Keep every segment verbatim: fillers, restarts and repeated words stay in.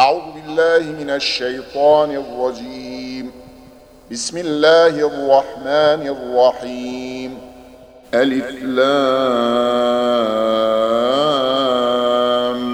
أعوذ بالله من الشيطان الرجيم. بسم الله الرحمن الرحيم. ألف لام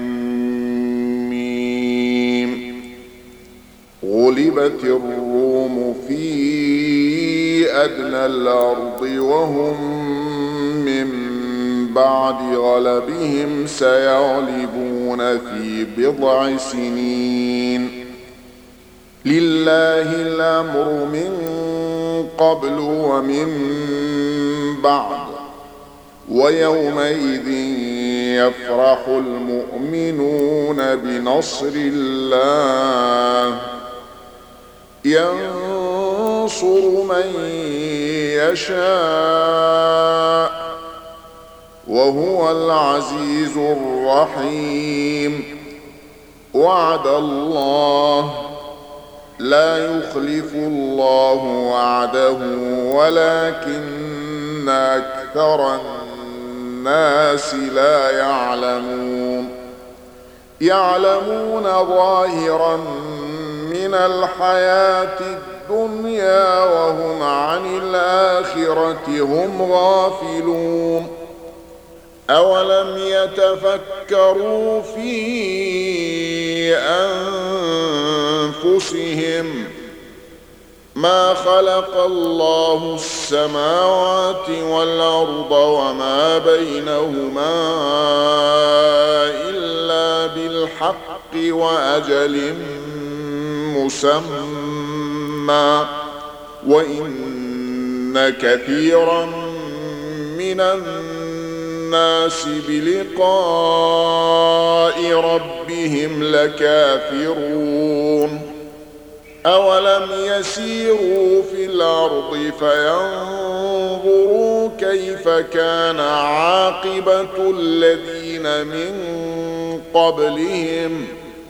ميم. غلبت الروم في أدنى الأرض وهم من بعد غلبهم سيغلبون في بضع سنين. لله الأمر من قبل ومن بعد، ويومئذ يفرح المؤمنون بنصر الله، ينصر من يشاء وهو العزيز الرحيم. وعد الله، لا يخلف الله وعده ولكن أكثر الناس لا يعلمون. يعلمون ظاهرا من الحياة الدنيا وهم عن الآخرة هم غافلون. أولم يتفكروا في أنفسهم ما خلق الله السماوات والأرض وما بينهما إلا بالحق وأجل مسمى، وإن كثيرا من الناس بلقاء ربهم لكافرون. أولم يسيروا في الأرض فينظروا كيف كان عاقبة الذين من قبلهم،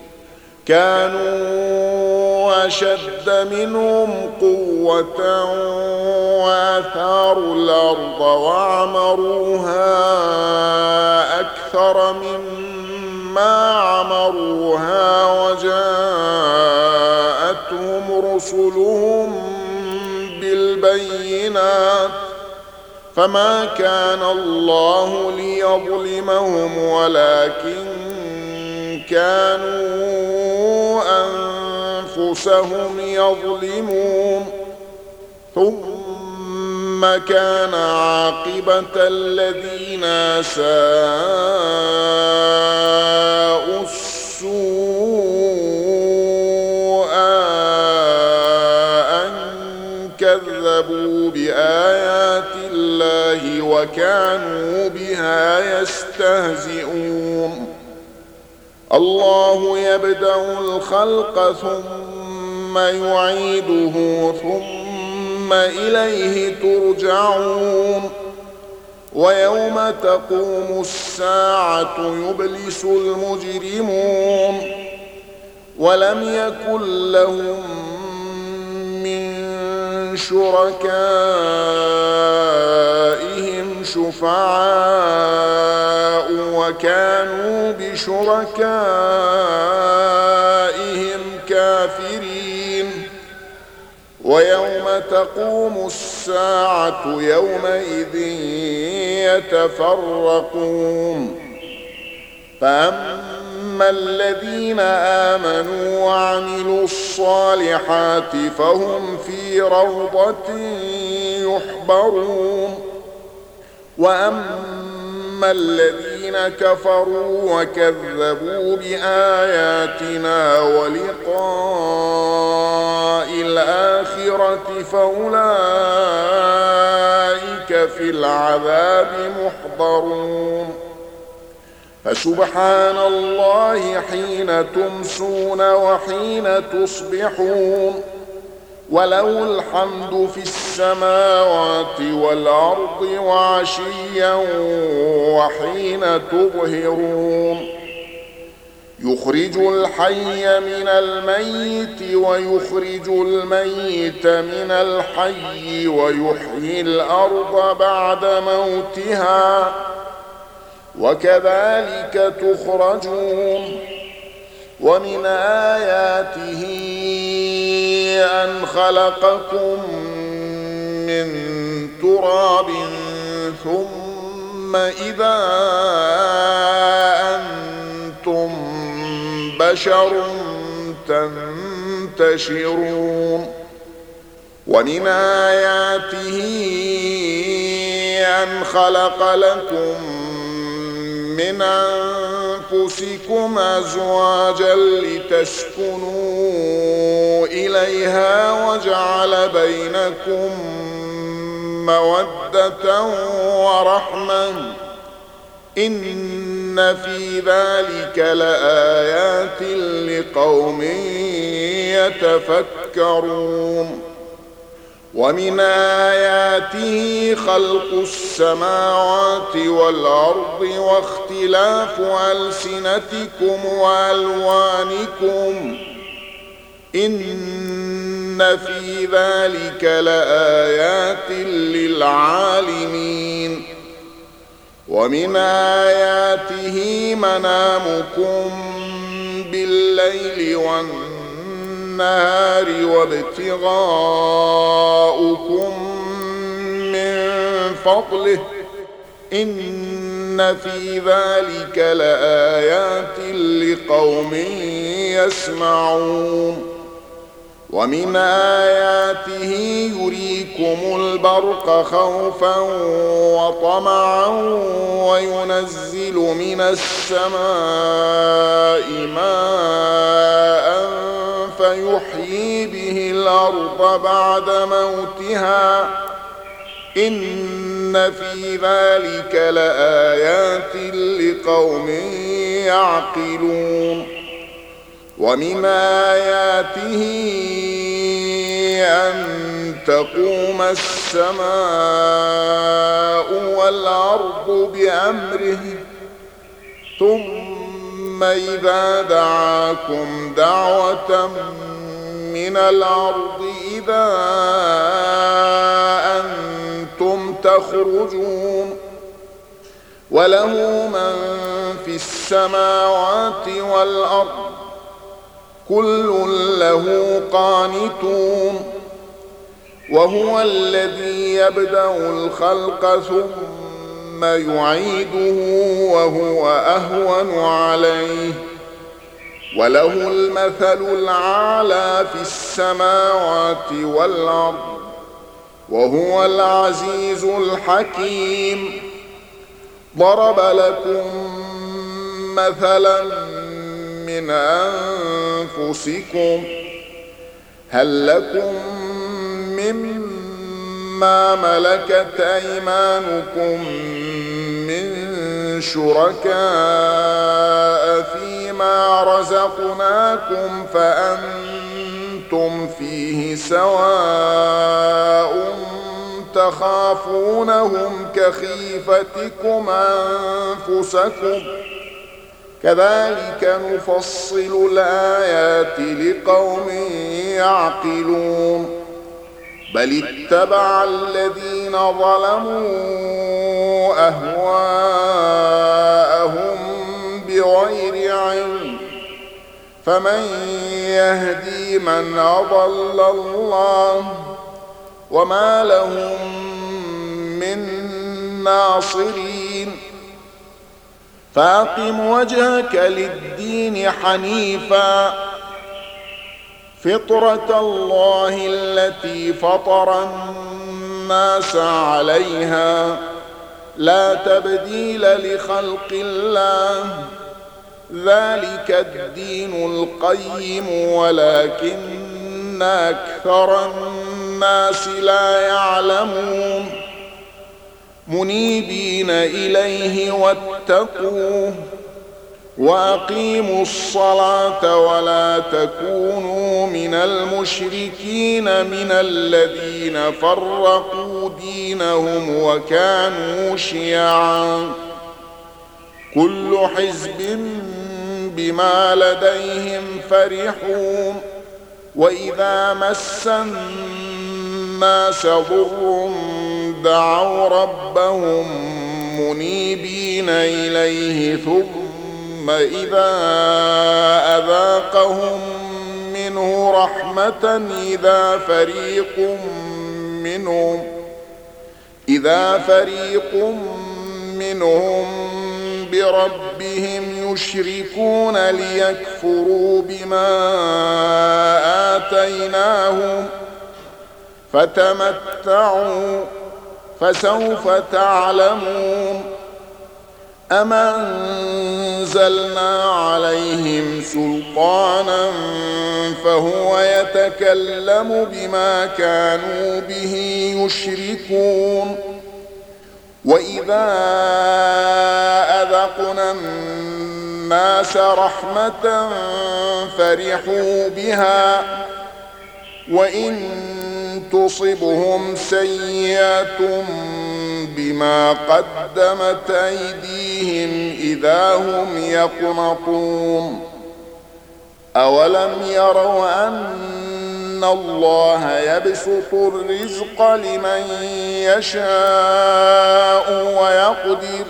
كانوا أشد منهم قوة وآثاروا الأرض وعمروها أكثر مما عمروها، وجاءتهم رسلهم بالبينات، فما كان الله ليظلمهم ولكن كانوا أنفسهم يظلمون. ثم كان عاقبة الذين أساءوا السوء أن كذبوا بآيات الله وكانوا بها يستهزئون. الله يبدأ الخلق ثم يعيده ثم إليه ترجعون. ويوم تقوم الساعة يبلس المجرمون، ولم يكن لهم من شركائهم شفعاء وكانوا بشركائهم كافرين. ويوم تقوم الساعة يومئذ يتفرقون، فأما الذين آمنوا وعملوا الصالحات فهم في روضة يحبرون. وأما الذين كفروا وكذبوا بآياتنا ولقاء الآخرة فأولئك في العذاب محضرون. فسبحان الله حين تمسون وحين تصبحون، وله الحمد في السماوات والأرض وعشيا وحين تظهرون. يخرج الحي من الميت ويخرج الميت من الحي ويحيي الأرض بعد موتها وكذلك تخرجون. ومن آياته أن خلقكم من تراب ثم إذا أنتم بشر تنتشرون ومن آياته أن خلق لكم من أنفسكم أزواجا لتسكنوا إليها وجعل بينكم مودة ورحمة إن في ذلك لآيات لقوم يتفكرون ومن آياته خلق السماوات والأرض واختلاف ألسنتكم وألوانكم إن في ذلك لآيات للعالمين ومن آياته منامكم بالليل والنهار وابتغاؤكم من فضله إن في ذلك لآيات لقوم يسمعون ومن آياته يريكم البرق خوفا وطمعا وينزل من السماء ماء فيحيي به الأرض بعد موتها إن في ذلك لآيات لقوم يعقلون ومن آياته أن تقوم السماء والأرض بأمره ثم إذا دعاكم دعوة من الأرض إذا أنتم تخرجون وله من في السماوات والأرض كل له قانتون وهو الذي يبدأ الخلق ثم يعيده وهو أهون عليه وله المثل الأعلى في السماوات والأرض وهو العزيز الحكيم ضرب لكم مثلا من أنفسكم هل لكم مما ملكت أيمانكم من شركاء فيما رزقناكم فأنتم فيه سواء تخافونهم كخيفتكم أنفسكم كذلك نفصل الآيات لقوم يعقلون بل اتبع الذين ظلموا أهواءهم بغير علم فمن يهدي من أضل الله وما لهم من ناصرين فأقم وجهك للدين حنيفا فطرة الله التي فطر الناس عليها لا تبديل لخلق الله ذلك الدين القيم ولكن أكثر الناس لا يعلمون منيبين إليه واتقوه وأقيموا الصلاة ولا تكونوا من المشركين من الذين فرقوا دينهم وكانوا شيعا كل حزب بما لديهم فرحون وإذا مس الناس ضر دعوا ربهم منيبين إليه ثم إذا أذاقهم أذاقهم منه رحمة إذا فريق منهم إذا فريق منهم بربهم يشركون ليكفروا بما آتيناهم فتمتعوا فسوف تعلمون أم أنزلنا عليهم سلطانا فهو يتكلم بما كانوا به يشركون وإذا أذقنا الناس رحمة فرحوا بها وإن تصبهم سيئة بما قدمت أيديهم إذا هم يقنطون أولم يروا أن الله يبسط الرزق لمن يشاء ويقدر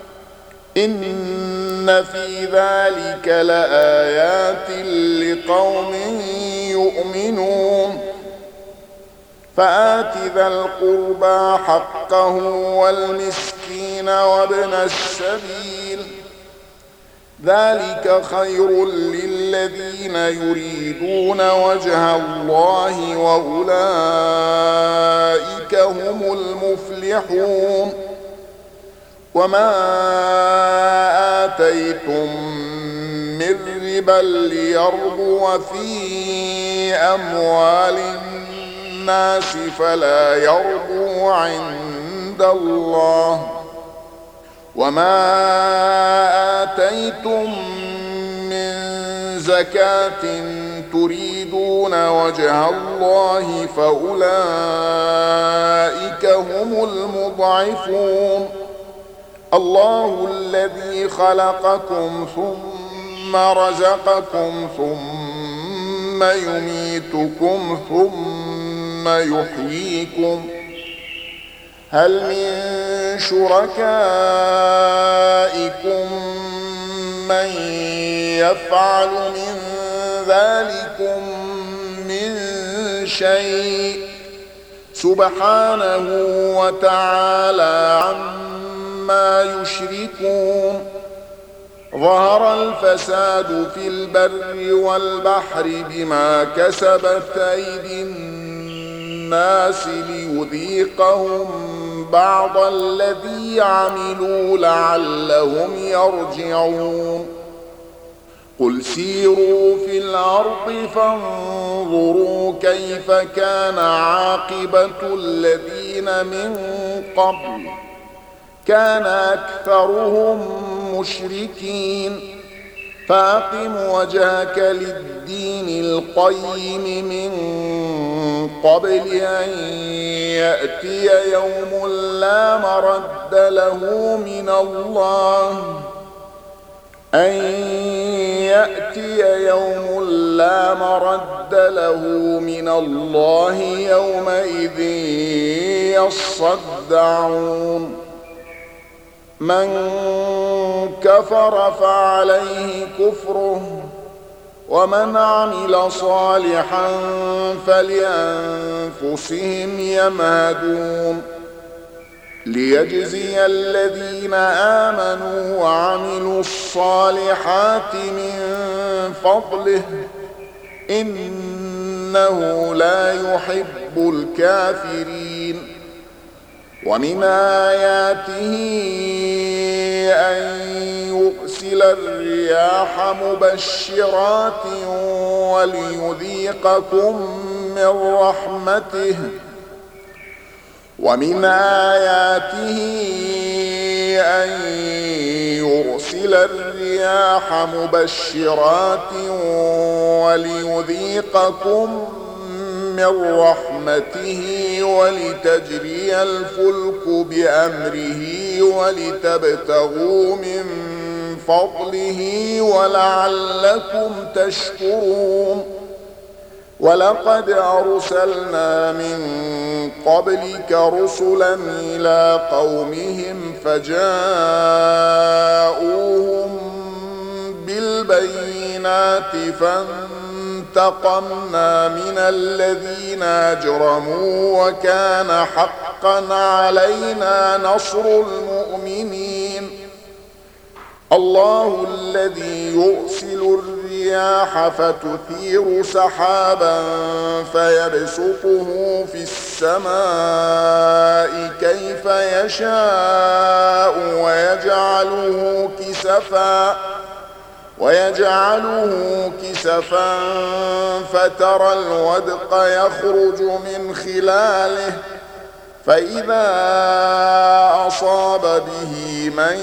إن في ذلك لآيات لقوم يؤمنون فآت ذا القربى حقه والمسكين وابن السبيل ذلك خير للذين يريدون وجه الله وأولئك هم المفلحون وما آتيتم من ربا ليربو في أموال الناس فلا يربو عند الله وما آتيتم من زكاة تريدون وجه الله فأولئك هم المضعفون الله الذي خلقكم ثم رزقكم ثم يميتكم ثم يحييكم هل من شركائكم من يفعل من ذلكم من شيء سبحانه وتعالى عما يشركون ظهر الفساد في البر والبحر بما كسبت أيدي الناس ليذيقهم بعض الذي عملوا لعلهم يرجعون قل سيروا في الأرض فانظروا كيف كان عاقبة الذين من قبل كان أكثرهم مشركين فأقم وجهك للدين القيم من قبل أن يأتي يوم لا مرد له من الله أن يأتي يوم لا مرد له من الله يومئذ يصدعون من كفر فعليه كفره ومن عمل صالحا فلأنفسهم يمهدون ليجزي الذين آمنوا وعملوا الصالحات من فضله إنه لا يحب الكافرين ومن آياته أن يرسل الرياح مبشرات وليذيقكم من رحمته ومن آياته أن يرسل الرياح مبشرات وليذيقكم من رحمته ولتجري الفلك بأمره ولتبتغوا من فضله ولعلكم تشكرون ولقد أرسلنا من قبلك رسلا إلى قومهم فجاءوهم بالبينات بالبينات فانتقمنا من الذين أجرموا وكان حقا علينا نصر المؤمنين. الله الذي يرسل الرياح فتثير سحابا فيبسطه في السماء كيف يشاء ويجعله كسفا ويجعله كسفا فترى الودق يخرج من خلاله فإذا أصاب به من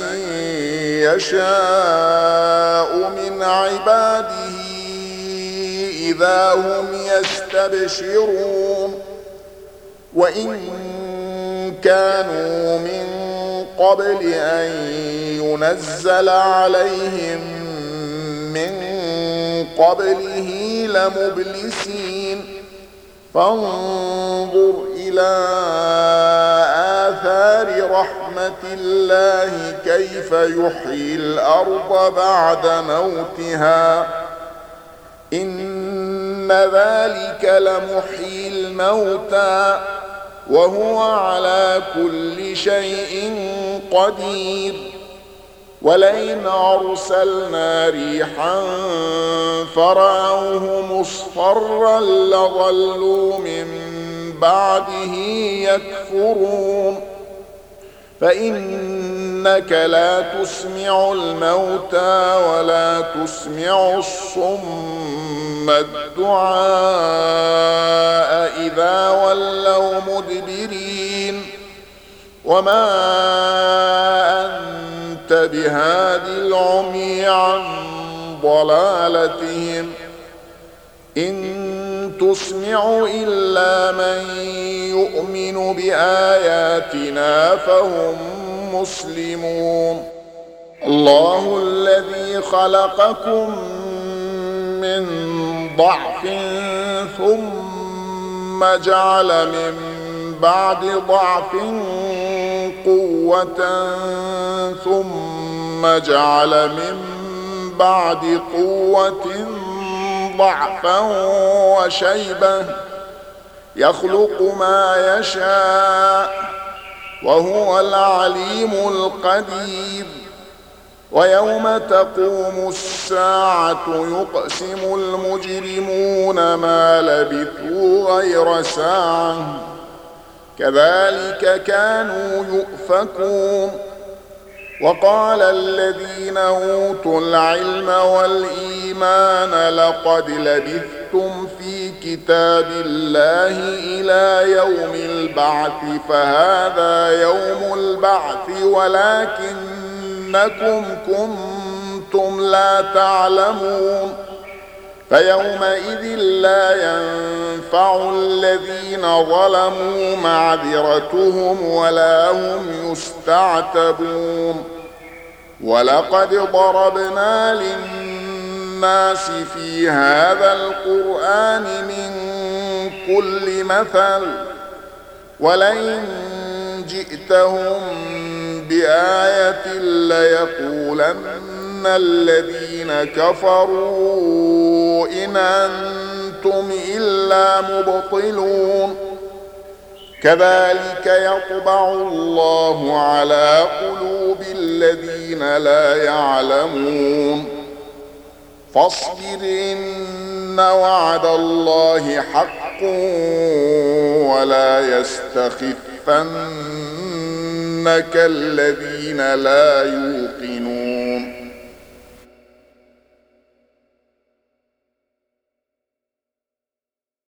يشاء من عباده إذا هم يستبشرون. وإن كانوا من قبل أن ينزل عليهم من قبله لمبلسين. فانظر إلى آثار رحمة الله كيف يحيي الأرض بعد موتها إن ذلك لمحيي الموتى وهو على كل شيء قدير. ولئن أرسلنا ريحا فرأوه مصفرا لظلوا من بعده يكفرون. فإنك لا تسمع الموتى ولا تسمع الصم الدعاء إذا ولوا مدبرين. وما أنت بهاد العمي عن ضلالتهم إن تسمع إلا من يؤمن بآياتنا فهم مسلمون. الله الذي خلقكم من ضعف ثم جعل من بعد ضعف قوة ثم جعل من بعد قوة ضعفا وشيبة يخلق ما يشاء وهو العليم القدير. ويوم تقوم الساعة يقسم المجرمون ما لبثوا غير ساعة كذلك كانوا يؤفكون. وقال الذين أوتوا العلم والإيمان لقد لبثتم في كتاب الله إلى يوم البعث فهذا يوم البعث ولكنكم كنتم لا تعلمون. فيومئذ لا ينفع الذين ظلموا معذرتهم ولا هم يستعتبون. ولقد ضربنا للناس في هذا القرآن من كل مثل ولئن جئتهم بآية ليقولن الذين كفروا إن أنتم إلا مبطلون. كذلك يطبع الله على قلوب الذين لا يعلمون. فاصبر إن وعد الله حق ولا يستخفنك الذين لا يوقنون.